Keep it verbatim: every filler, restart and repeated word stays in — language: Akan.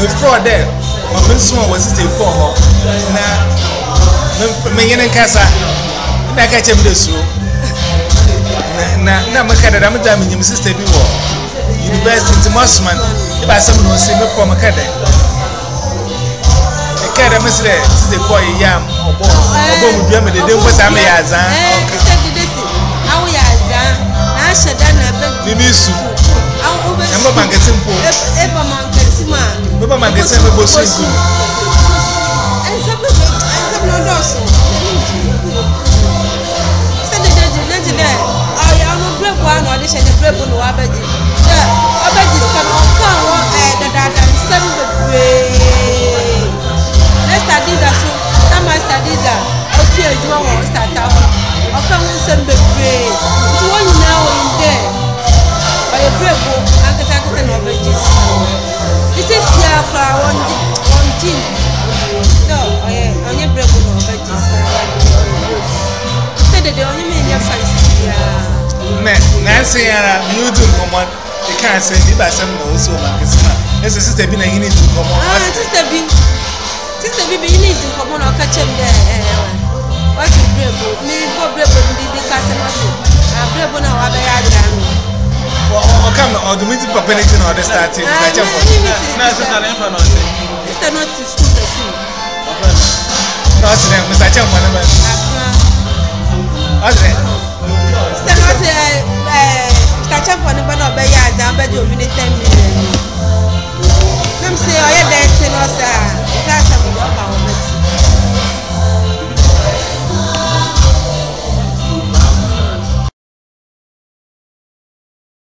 before that, my son was a poor. Now, me and Casa, and I catch him this room. Now, my cat, I'm a damn in sister before. University to Mossman, if I someone will see me from a cat. A cat, I must say, the boy yam or bomb, or bomb with them, they don't was a meazan. How we are done, I should have been miss you. I'm a man gets simple. Ever man gets man. Never man gets simple. And some of them also. Send the judge there. I am a brave one audition, a brave one. I bet you. I bet this can all come that I send the way. Let's start this as soon. Come and start this. I'll see you won't start out. I'll come and send the way. To one now in there. By a brave book, I can take it over this. This is here for one team. No, I am only brave book over this. Said that the only man your face is here. Nancy, you do come on. You can't say you by some also, Marcus. This is Sister Bin, you need to come on. Ah, Sister Bin, Sister Bin, you need to come on or catch him there. What's the brave book? Me go brave book, the customer. I'm brave book now, I'm or come or the meeting for penalty or the starting. I jump on it. It's not to school the soon. No, Mister Jump on the man. It's not a catch up on the banner by yard down by the minute ten million. Come say, I had dancing or say,